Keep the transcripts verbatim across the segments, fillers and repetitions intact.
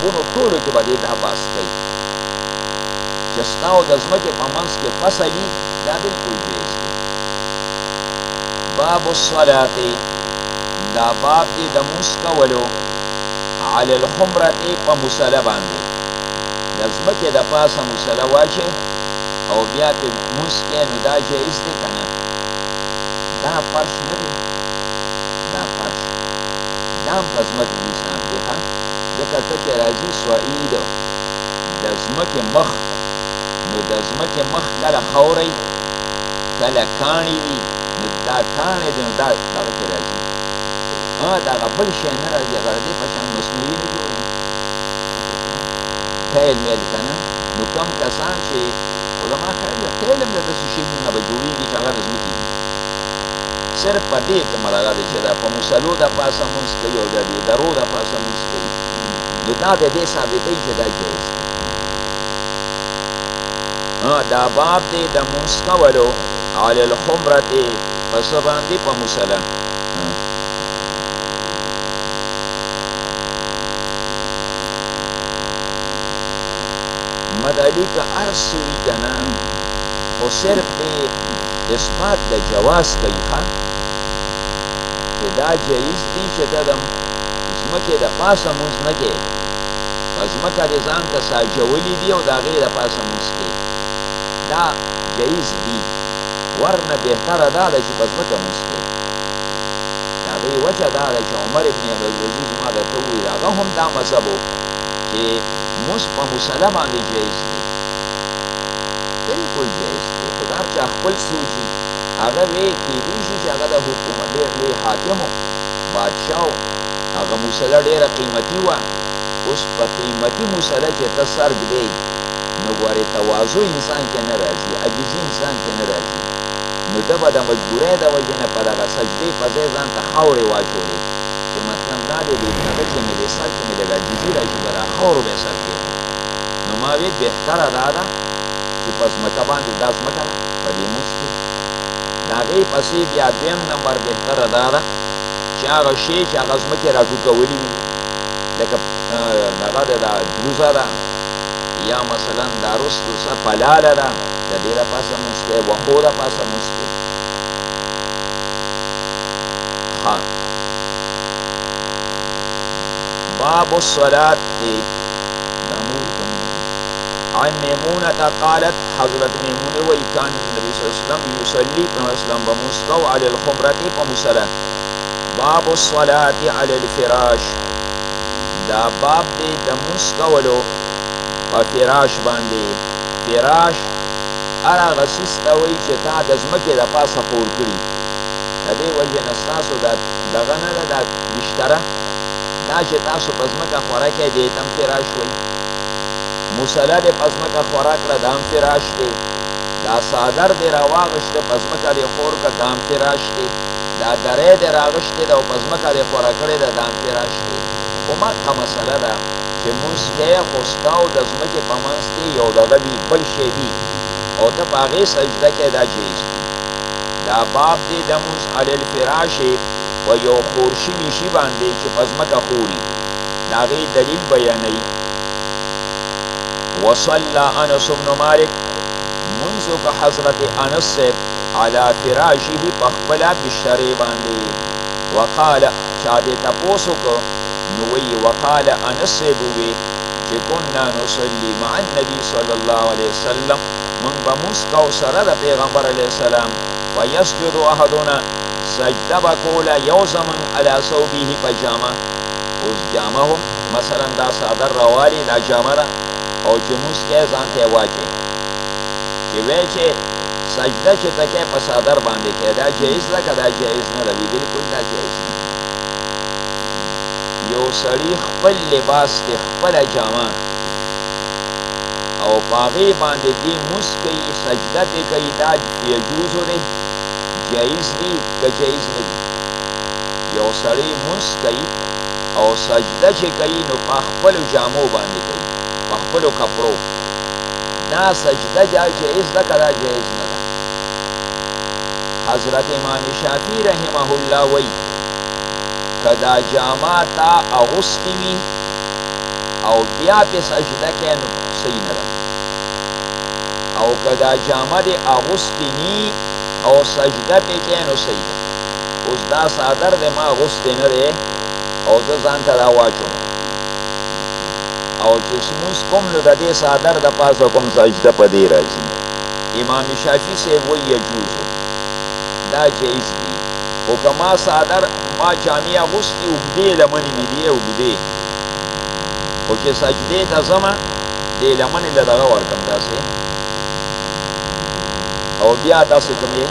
خوبونو ټولو کې به دې دا بحث کوي چې ستا او د ځمکې په منځ کې فصل وي دا بلکل جایز دی. باب الصلاة دا باب دی د مونځ کولو علی الحمرة په مسله باندې د ځمکې د پاسه مسله واچې او بیا پې مونځ کې نو دا جایز دی که نه؟ دا فرش نه دی، دا فرش دا هم په ځمکه کې حساب دی ښه. ځکه ته چې راځي سعید د ځمکې مخ نو د ځمکې مخ کله خاوری کله کاڼي وي نو دا کاڼی دی نو دا دغه کې راځي دغه بل شی نه راځي هغه د دې په شان مصنوعي نه جوړوي تیل میل که نه. نو کم کسان چې علما خیال دی تیل هم د داسې شیونو نه به جوړېږي چې هغه د ځمکې وي. صرف په دې کې دغه دی چې دا په مسلو د پاسه مونځ کوي او د دې درو د پاسه مونځ کوي نو دا د دې ثابتوي چې دا جایز دی. دا باب دی د مونځ کولو علی الحمرة په څه باندې په مسله. مدعلي که هر څه وي که نه خو صرف دی اثبات د جواز کوي ښه چې دا جایز دي چې ته د ځمکې د پاسه مونځ نه کوې په ځمکه دې ځان ته ساجولي دي او د هغې د پاسه مونځ کوې دا جایز دي. ورنه بهتره دا ده چې په ځمکه مونځ کوې. د هغې وجه دا ده چې عمر ابن عبدالعزیز ما درته وویل هغه هم دا مذهب و چې مونځ په مسله باندې جایز دی، بلکل جایز دی. خو دا هر چا خپل سوچي هغه وی کیدی شي چې هغه د حکومت ډېر لوی حاکم و بادشاه و هغه مسله ډېره قیمتي وه. اوس په قیمتي مسله چې ته سر ږدی نو ګورې تواضع انسان کې نه راځي، عجزي انسان کې نه راځي. نو ده به د مجبورۍ د وجې نه په دغه سجدې په ځای ځان ته خاورې واچولې چې مطلب دا دی د هغه چې مې دی سر کې مې لږ عجزي راشي په دغه خاورو به یې سر کېږدم. نو ما ویل بهتره دا ده چې په ځمکه باندې دا ځمکه ده په دې مونځ کې. د هغې پسې بیا دویم نمبر بهتره دا ده چې هغه شی چې هغه ځمکې راټوکولي وي لکه دغه ده دا جوزه ده یا مثلا دا رستو څه پلاله ده د دې دپاسه مونځ کوې وښو دپاسه مونځ کوې. ښه باب الصلاة دی عن میمونة قالت حضرت میمونه وی کان نبی صلی اللہ علیہ وسلم یصلی پیغمبر اسلام بمونځ کو علی الحمرة په مسله. باب الصلاة علی الفراش دا باب دی د مونځ کولو په فراش باندې. فراش هر هغه څیز ته وایي چې تا د ځمکې د پاسه پور کړي. د دې وجې نه ستاسو دغه نه ده دا بشتره دا چې تاسو په ځمکه خوره کوئ دې ته هم فراش وایي. مسله دې په ځمکه خوره کړه دا هم فراش دی. دا څادر دې راواغېسته په ځمکه دې خور کړه دا هم فراش دی. دا دری دې راغېستې ده او په ځمکه دې خوره کړې ده دا هم فراش دی. خو مکه مسله ده چې مونځ کوې خو ستا او د ځمکې په منځ کې یو دغه وي بل شی وي او ته په هغې سجده کوې دا جایز دي. دا باب دی د مونځ علی الفراش په یو خور شوي شي باندې چې په ځمکه خوري د هغې دلیل بیانوي. وصلى انس بن مالک منځ وکړه حضرت انس صاحب علی فراشه په خپله بشرې باندې. وقال چا دې تپوس وکړو نو وایي وقال انس صاحب ووی چې کنا نصلي مع النبي صلی الله علیه وسلم موږ به مونځ کوو سره د پیغمبر علیه السلام ویسجد احدنا سجده به کوله یو زمونږ علی ثوبه په جامه. اوس جامه هم مثلا دا څادر راوالي دا جامه ده او چې مونځ کوې ځان ته یې واچوې چې وایې چې سجده چې ته کوې په څادر باندې کوې دا جایز ده که دا جایز نه ده؟ وي بلکل دا جایز ده. یو سړي خپل لباس دی خپله جامه او په هغې باندې دې مونځ کوي سجده پرې کوي دا یجوزو دی جایز دی که جایز نه دي؟ یو سړی مونځ کوي او سجده چې کوي نو په خپلو جامو باندې کوي په خپلو کپړو دا سجده دا جایز ده که دا جایز نه ده؟ حضرت امام شافعي رحمه الله وایي که دا جامه تا اغوستې وي او بیا پې سجده کوې نو صحیح نه ده او که دا جامه دې اغوستې ني او سجده پې کوې نو صحیح ده اوس دا څادر دی ما اغوستی نه دی او زه ځان ته را واچوم او چې لمونځ کوم نو د دې څادر د پاسه کوم سجده په دې راځي امام شافعي صاحب وایي یجوزو دا جایز دي خو که ما څادر ما جامې اغوستې اوږدې لمنې مې دي اوږدې خو چې سجدې ته ځمه دې لمنې له دغه ورکړم داسې او بیا داسې کوم یې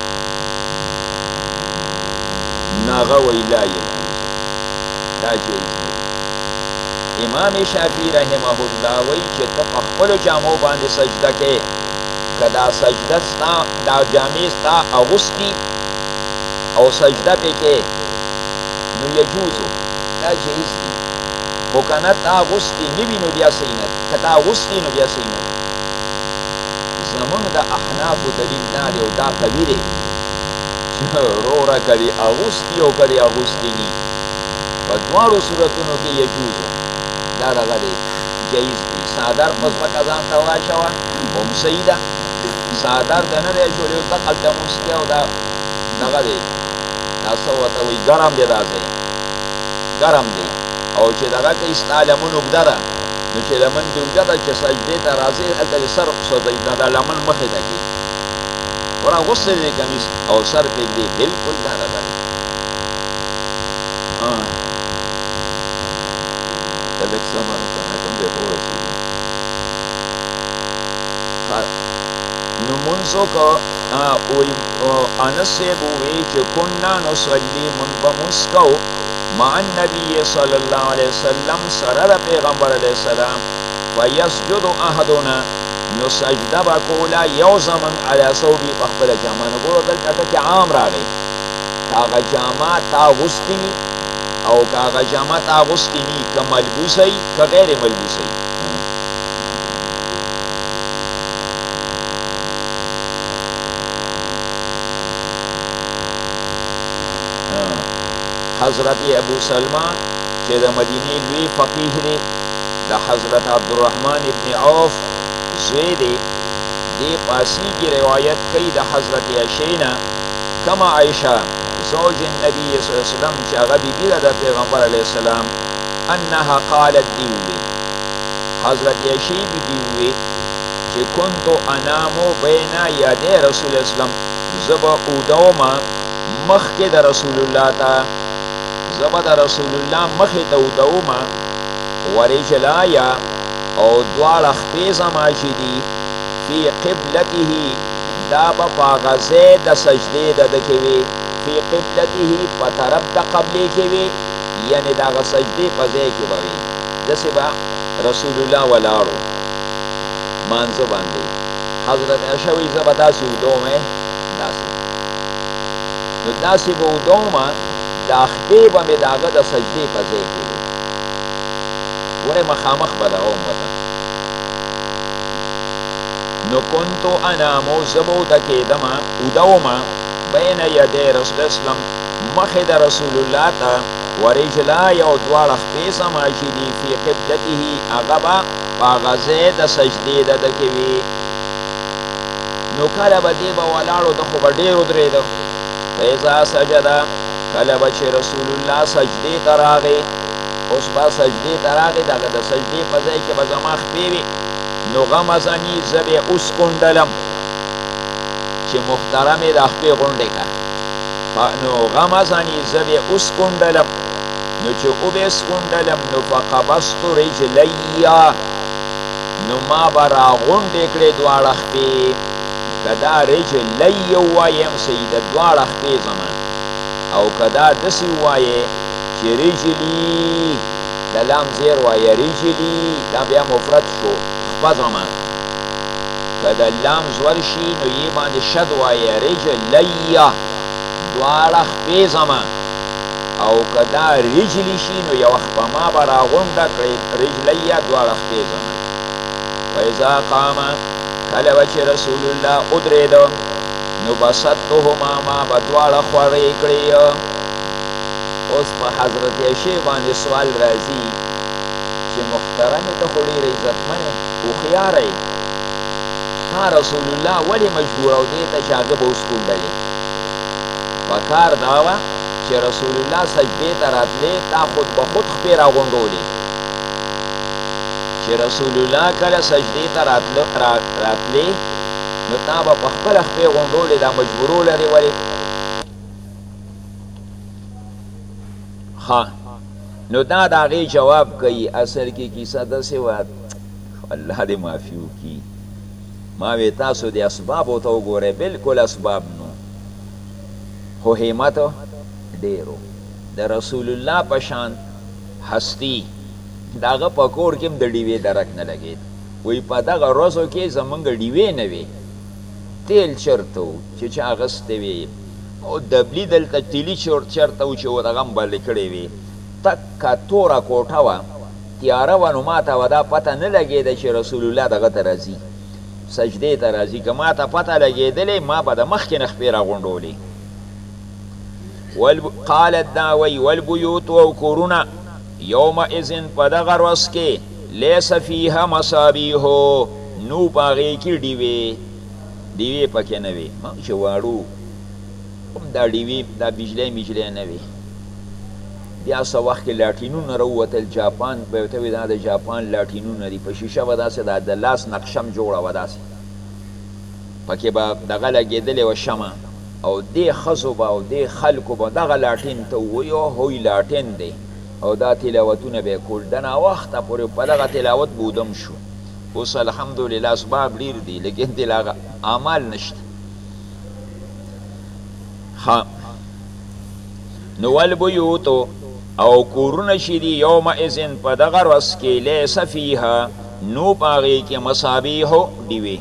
نو هغه وایي لا یجوز دا جایز نه امام شافعي رحمه الله وایي چې ته په خپلو جامو باندې سجده کوې که دا سجده ستا دا جامې ستا اغوستي او سجده پې کوې نو یجوزو دا جایز دي خو که نه تا اغوستي نه وي نو بیا صحیح نه که تا اغوستي نو بیا صحیح نه زمونږ د احنافو دلیل دا دی او دا قوي دی چې وروره که دې اغوستي او که دې اغوستي ني په دواړو صورتونو کې یجوزو دا دغه دی جایز دی څادر په ځمکه ځان ته واچوه هم صحیح ده څادر د نه دی اچولی اوس دقلته لمونځ کوې او دا دغه دی دا څه ورته وایي ګرم دی دا ځای ګرم دی او چې دغه کوي ستا لمن اوږده ده نو چې لمن دې اوږده ده چې سجدې ته راځې هلته دې سر سوځوي دا دا لمن مخې ته کړي وراغوستی دی کمیس او سر پرېږدې بلکل دا دغه دی ته لږ صبر وکړه نه کوم ځای ته ورسېږي نو مونځ وکړه انس صاحب ووایي چې کنا نصلي مونږ به مونځ کوو مع النبي صلی الله علیه وسلم سره د پیغمبر علیه السلام فیسجد احدنا نو سجده به کوله یو زمن علی ثوبي په خپله جامه نو ګوره دلته ټکې عام راغی که هغه جامه تا اغوستې وي او که هغه جامه تا اغوستې ني که ملبوسه وي که غیر ملبوسه وي حضرت ابو سلمان چې د مدینې لوی فقیه دی د حضرت عبدالرحمن ابن عوف زوی دی دې پاسی کی روایت کوي د حضرت عائشې نه کما عائشه زوج النبي صلی الله علیه وسلم چې هغه بیبي ده د پیغمبر علیه السلام انها قالت دی ووی حضرت عائشې بیبي ووی چې کنتو انامو بین یدی رسول الله اسلام زه به اوده ومه مخکې د رسول الله ته زه به د رسول الله مخې ته اوده ومه ورجلایا او دواړه خپې زما چې دي فی قبلته دا به په هغه ځای د سجدې د ده کې وي فی قبلته په طرف د قبلې کې وي یعنې د هغه سجدې په ځای کې به وي داسې به رسول الله ولاړ و مانځه باندې حضرت عایشه وایي زه به داسې اوده ومه داسې نو داسې به اوده ومه دا خپې به مې د هغه د سجدې په ځای کې وي ګورې مخامخ به دغه وم ورته نو کنتو انامو زه به اوده کېدمه اوده ومه بین یدی رسول اسلام مخې د رسول الله ته ورجلای او دواړه خپې زما چې دي فی قبلته هغه به په هغه ځای د سجدې د ده کې وي نو کله به دې به ولاړو ده خو به ډېر ودرېده فاذا سجده کله به چې رسول الله سجدې ته راغی اوس به سجدې ته راغی دغه د سجدې په ځای کې به زما خپې وي نو غمزني زه به یې اوسکونډلم چې محترم یې دا خپې غونډې کړه نو غمزني زه به یې اوسکونډلم نو چې وبې سکونډلم نو فقبضت رجلیا نو ما به راغونډې کړې دواړه خپې که دا رجلی ووایم صحیح د دواړه خپې زما او که دا داسې ووایې چې رجلي د لام زیر وایه رجلي دا بیا مفرد شو خپه زما که د لام زور شي نو یې باندې شد وایه رجلیه دواړه خپې زما او که دا رجلي شي نو یوه خپه ما به راغونډه کړې رجلیه دواړه خپې زما فاذا قام کله به چې رسول الله ودرېده نو بسطهما ما به دواړه خوړې کړې اوس په حضرت عایشې باندې سوال راځي چې محترمې ته خو ډېره عزتمنې هوښیاره یې تا رسول الله ولې مجبور او دې ته چې هغه به اوس کونډلې پکار دا وه چې رسول الله سجدې ته راتلې تا خود به خود خپې راغونډولې چې رسول الله کله سجدې ته راتلې نو تا به په خپله خپې غونډولې دا مجبورو لرې ولې ها نو دا د هغې جواب کوي اصل کې کیسه داسې وه الله دې معافي وکړي ما وی تاسو د اسبابو ته وګورئ بلکل اسباب نو خو همت ډېرو د رسول الله په شان هستي د هغه په کور کې هم د ډیوې درک نه لګېد وایي په دغه ورځو کې زمونږ ډیوې نه وې تیل چېرته و چې چا اغوستی وې او دبلي دلته تیلي چېرته و چې دغه هم بلې کړې وې تکه توره کوټه وه تیاره وه نو ما ته به دا پته نه لګېده چې رسول الله دغه ته راځي سجدې ته راځي که ما ته پته لګېدلې ما به د مخکې نه خپې راغونډولې قالت دا وی والبیوت او کورونه یومئذ په دغه ورځ کې لیس فیها مصابیح نو په هغې کې ډیوې ډیوې پکې نه وې چې واړو هم دا ډیوې دا بجلی مجلی نه وې بیا څه وخت کې لاټینونه راووتل جاپان به ورته وي دا د جاپان لاټینونه دي په شیشه به داسې د لاس نقشه هم جوړه وه داسې پکې به دغه لګېدلې وه شمه او دې ښځو به او دې خلکو به دغه لاټین ته ووایي هوی لاټین دی او دا تلاوتونه به یې کول د ناوخته پورې په دغه تلاوت بودم شو اوس الحمدلله اسباب ډېر دي لیکن دې لا اعمال نشته ها نو والبیوتو او کورونه چې دي یومئذ په دغه ورځ کې لیس فیها نو په هغې کې مصابیح ډیوې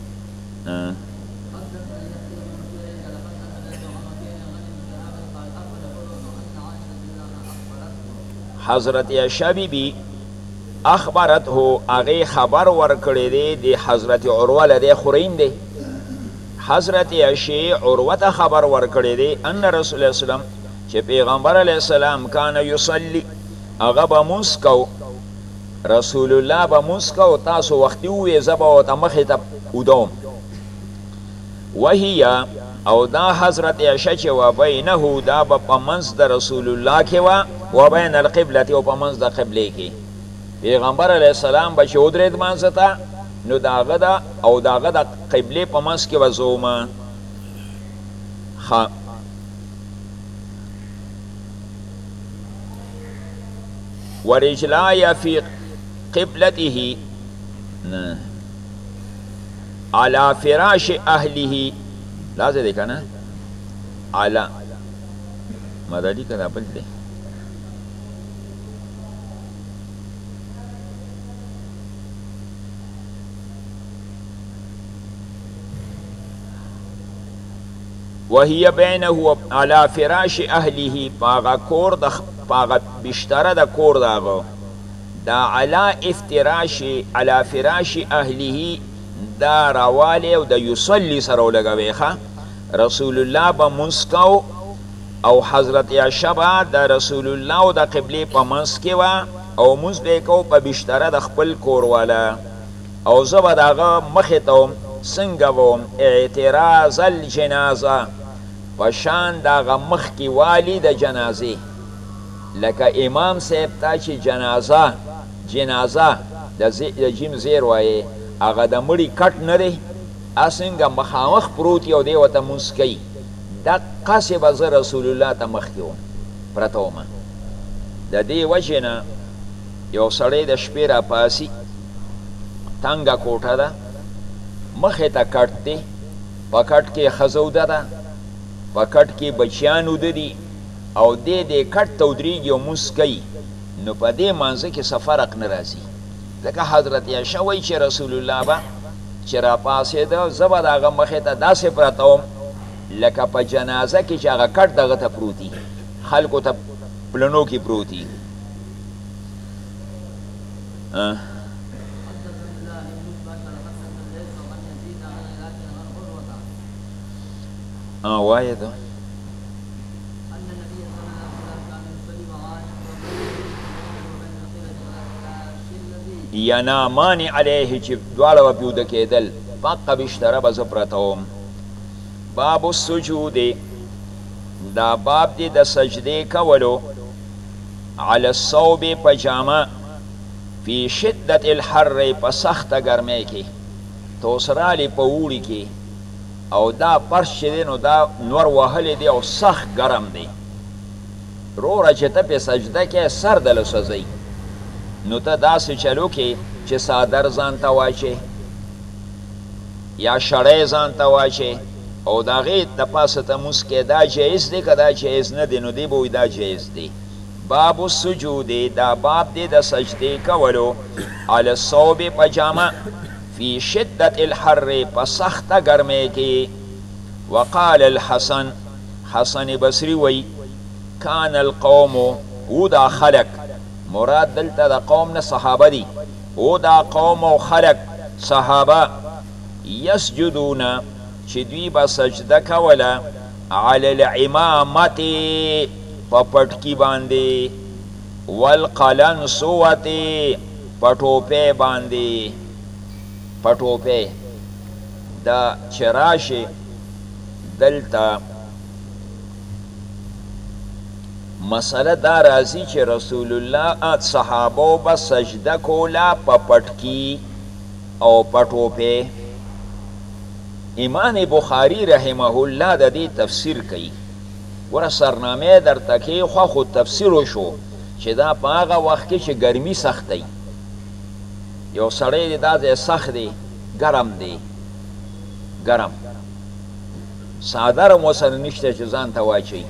حضرت عائشہ بی بی اخبرت هو هغې خبر ورکړی دی د حضرت عروه له دی خورین دی حضرت عائشې عروه ته خبر ورکړی دی ان رسول الله وسلم چې پیغمبر علیه السلام کان یصلي هغه به مونځ کو رسول الله به مونځ کو تاسو وختي ووایې زه به ورته مخې ته ودوم وهي او دا حضرت عائشہ چې و بینه دا به په منځ د رسول الله کې وه و بین القبلة او په منځ د قبلې کې پیغمبر علیه السلام به چې ودرېد منځ ته نو د هغه د او د هغه د قبلې په منځ کې به زه ومه ښه ورجلای فی قبلته على فراش اهله لازم دی کنه على مدلی کنه بل دی وهي بينه على فراش اهله پاغا کور د پاغا بشتره د کور داغو دا على افتراش على فراش اهله دا روالی او د یصلی سره ولګوي ښه رسول الله به مونځ کو او حضرت عائشہ به د رسول الله او د قبلې په منځ کې وه او مونځ به یې کو په بشتره د خپل کور والا او زه به د هغه مخې ته وم څنګه به وم اعتراض الجنازه په شان د هغه مخکې والي د جنازې لکه امام صاحب ته چې جنازه جنازه د جیم زیر وایې هغه د مړي کټ نه دی څنګه مخامخ پروت یو دی ورته مونځ کوي دقسې به زه رسول الله ته مخکې وم پرته ومه د دې وجې نه یو سړی د شپې راپاسي تنګه کوټه ده مخې ته کټ دی په کټ کې ښځه اوده ده په کټ کې بچیان اوده دي او دې دې کټ ته ودرېږي او مونځ کوي نو په دې مانځه کې څه فرق نه راځي لکه حضرت عائشہ وایي چې رسول الله به چې راپاڅېده زه به د هغه مخې ته داسې پرته وم لکه په جنازه کې چې هغه کټ دغه ته پروتي خلکو ته پلنو کې پروتي وایه ده ینامان علیه چې دواړه به پې وده کېدل پقه بشتره به زه پرته وم. باب السجود دا باب دی د سجدې کولو علی الصوب په جامه فی شدت الحر په سخته ګرمۍ کې توسرالی په اوړي کې او دا فرش چې دی نو دا نور وهلی دی او سخت ګرم دی روره چې ته پې سجده کې سر دله سوځئ نو ته داسې چلو کې چې صادر ځان ته واچې یا شړی ځان ته واچې او د هغې دپاسه ته مونځ کې دا جایز دی که دا جایز نه دی نو دی به وایي دا جایز دی. باب السجود دا باب دی د سجدې کولو علی الصوب په جامه فی شدت الحر په سخته ګرمۍ کې. وقال الحسن حسن بصری وی کان القوم او دا خلق مراد دلته د قوم نه صحابه دی او دا قوم او خلق صحابه یسجدون چې دوی به سجده کوله علی العمامت په پټکي باندې والقلنسوت په ټوپۍ باندې په ټوپۍ دا چې راشي دلته مسله دا راځي چې رسول الله صحابو به سجده کوله په پټکي او په ټوپۍ. امام بخاری رحمه الله د دې تفسیر کوي ګوره سرنامې درته کې خو خو تفسیر وشو چې دا په هغه وخت کې چې ګرمي سخت دی یو سړی دی دا ځای سخت دی ګرم دی ګرم څادر هم ورسره نشته چې ځان ته واچوي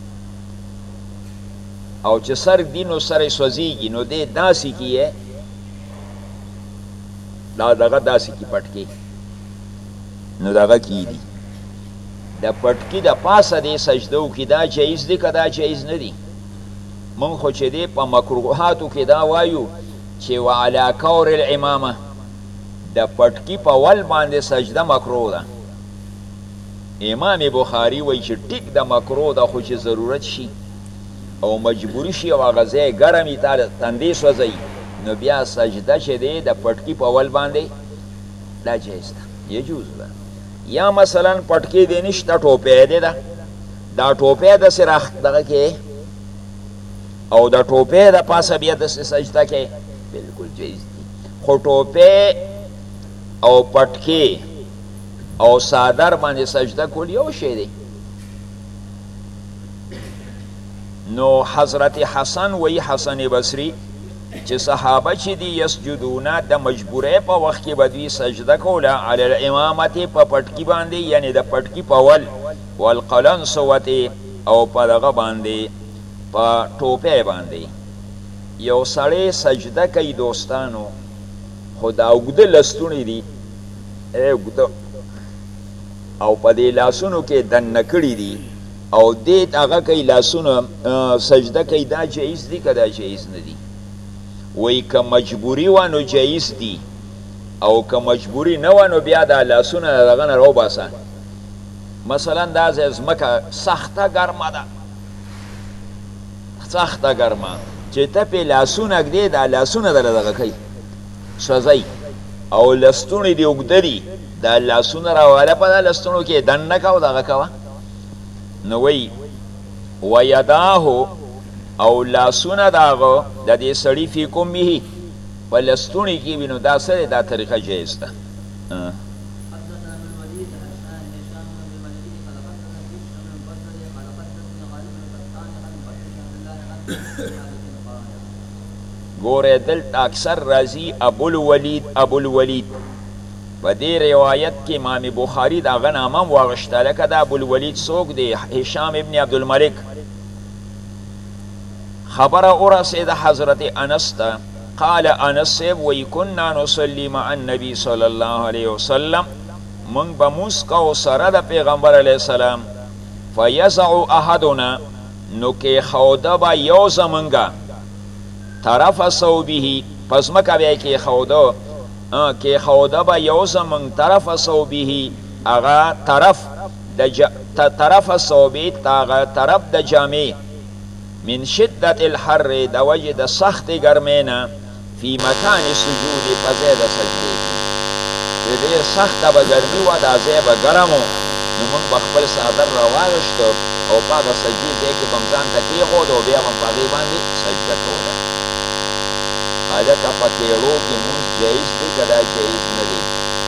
او چې سر دی نو سر یې سوځېږي نو دی داسې کیې دا دغه داسې کې پټکي نو دغه کی دی د پټکي د پاسه دی سجده وکړي دا جایز دی که دا جایز نه دی. من خو چې دی په مکروهاتو کې دا وایو چې وعلی کور العمامه د پټکي په ول باندې سجده مکروه ده. امام بخاري وایي چې ټیک د مکروه ده خو چې ضرورت شي او مجبوری شي او هغه ځای ګرم وي تا تندې سوځوي نو بیا سجده چې دی د پټکي په ول باندې دا جایز ده یجوز ده. یا مثلا پټکی دی نشته ټوپۍ دی ده دا ټوپۍ داسې راخ دغه کې او د ټوپۍ د پاسه بیا داسې سجده کې بلکل جایز دي. خو ټوپۍ او پټکی او صادر باندې سجده کول یو شی دی. نو حضرت حسن وی حسن بصری چې صحابه چې دی یسجدونه د مجبورۍ په وخت کې به دوی سجده کوله علی الامامت په پټکي باندې یعنی د پټکي په ول والقلنسوت او په دغه باندې په ټوپۍ باندې. یو سړی سجده کوي دوستانو خو دا اوږده لستوڼي دي اوږده او په دې لاسونو کې دننه کړي دي او دې هغه کوي لاسونه سجده کوي دا جایز دي که دا جایز نه دي. وی که مجبوری و نو جایز دی او که مجبوری نه و نو بیا دا لاسونه دغه نه راوباسه. مثلا دا ځای ځمکه سخته ګرمه ده سخته ګرمه چې ته پې لاسونه ږدې دا لاسونه دله دغه کوي سوځئ او لستوڼي دې اوږده دي دا لاسونه راواله په دا لستوڼو کې دننه کوه دغه کوه نو وی ویداهو او لاسونه داغو د دې سړي فی کمه په لستوڼي کې وي نو دا سره دا طریقه جایز ده. ګوره دلته اکثر راځي ابوالولید ابوالولید په دې روایت کې امام بخاري د هغه نامه هم واغشته لکه د ابوالولید څوک دی هشام ابن عبدالملک. خبر ورسید حضرت انس ته قال انس صاحب وی کنا نصلي مع النبي صلی الله علیه وسلم من به مونځ کوو سره د پیغمبر علیه السلام فیزع احدنا نو کېښوده به یو زمونږه طرف صوبه پس مکه بیا کېښوده کېښوده به یو زمونږ طرف صوبه هغه طرف د طرف صوبې هغه طرف د جامې من شدت الحر د وجه د سخت ګرمۍ نه فی مکان سجودی په ځای د سجدې کې چې ډېر سخته به ګرمي وه دا ځای به ګرم و نو موږ به خپل څادر راواغېشته او په هغه سجدې ځای کې به م ځان ته کېښود او بیا به م په هغې باندې سجده کوله هلکه په کېړو کې مونځ جایز دی که دا جایز نه دی